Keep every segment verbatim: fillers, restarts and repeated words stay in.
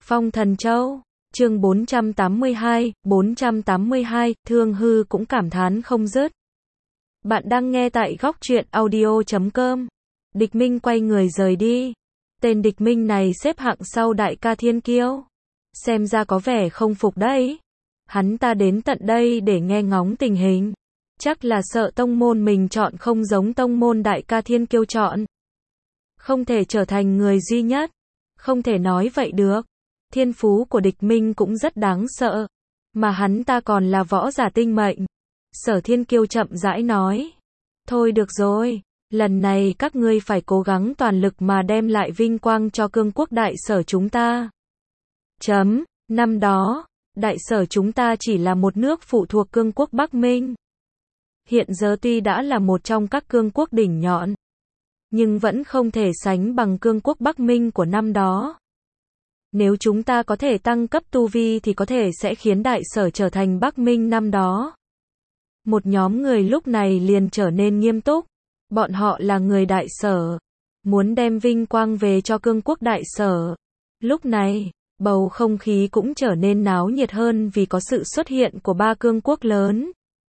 Phong Thần Châu, chương bốn trăm tám mươi hai, bốn trăm tám mươi hai, Thương Hư cũng cảm thán không dứt. Bạn đang nghe tại góc truyện audio chấm com. Địch Minh quay người rời đi. Tên Địch Minh này xếp hạng sau đại ca Thiên Kiêu. Xem ra có vẻ không phục đấy. Hắn ta đến tận đây để nghe ngóng tình hình. Chắc là sợ tông môn mình chọn không giống tông môn đại ca Thiên Kiêu chọn. Không thể trở thành người duy nhất. Không thể nói vậy được. Thiên phú của Địch Minh cũng rất đáng sợ. Mà hắn ta còn là võ giả tinh mệnh. Sở Thiên Kiêu chậm rãi nói. Thôi được rồi. Lần này các ngươi phải cố gắng toàn lực mà đem lại vinh quang cho cương quốc đại sở chúng ta. Chấm. Năm đó, đại sở chúng ta chỉ là một nước phụ thuộc cương quốc Bắc Minh. Hiện giờ tuy đã là một trong các cương quốc đỉnh nhọn, nhưng vẫn không thể sánh bằng cương quốc Bắc Minh của năm đó. Nếu chúng ta có thể tăng cấp tu vi thì có thể sẽ khiến đại sở trở thành Bắc Minh năm đó. Một nhóm người lúc này liền trở nên nghiêm túc. Bọn họ là người đại sở, muốn đem vinh quang về cho cương quốc đại sở. Lúc này, bầu không khí cũng trở nên náo nhiệt hơn vì có sự xuất hiện của ba cương quốc lớn.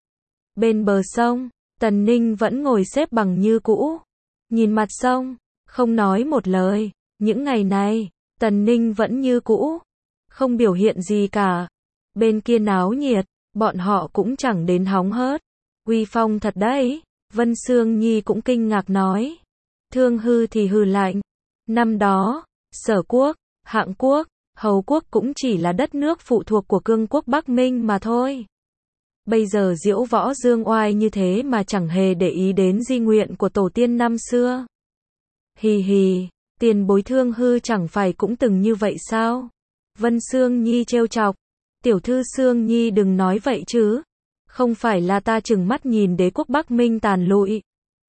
Bên bờ sông, Tần Ninh vẫn ngồi xếp bằng như cũ. Nhìn mặt sông, không nói một lời. Những ngày này, Tần Ninh vẫn như cũ, không biểu hiện gì cả. Bên kia náo nhiệt, bọn họ cũng chẳng đến hóng hớt. Uy phong thật đấy. Vân Sương Nhi cũng kinh ngạc nói. Thương Hư thì hừ lạnh. Năm đó, Sở quốc, Hạng quốc, Hầu quốc cũng chỉ là đất nước phụ thuộc của cương quốc Bắc Minh mà thôi. Bây giờ diễu võ dương oai như thế mà chẳng hề để ý đến di nguyện của tổ tiên năm xưa. Hì hì, tiền bối Thương Hư chẳng phải cũng từng như vậy sao? Vân Sương Nhi trêu chọc. Tiểu thư Sương Nhi đừng nói vậy chứ. Không phải là ta trừng mắt nhìn đế quốc Bắc Minh tàn lụi,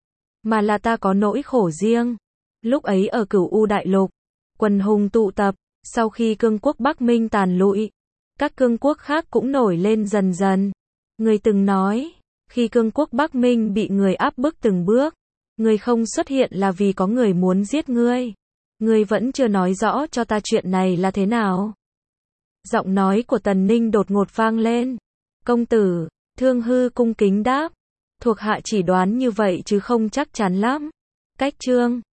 mà là ta có nỗi khổ riêng. Lúc ấy ở Cửu U Đại Lục, quần hùng tụ tập, sau khi cương quốc Bắc Minh tàn lụi, các cương quốc khác cũng nổi lên dần dần. Người từng nói, khi cương quốc Bắc Minh bị người áp bức từng bước, người không xuất hiện là vì có người muốn giết ngươi. Ngươi vẫn chưa nói rõ cho ta chuyện này là thế nào. Giọng nói của Tần Ninh đột ngột vang lên. Công tử, Thương Hư cung kính đáp. Thuộc hạ chỉ đoán như vậy chứ không chắc chắn lắm. Cách chương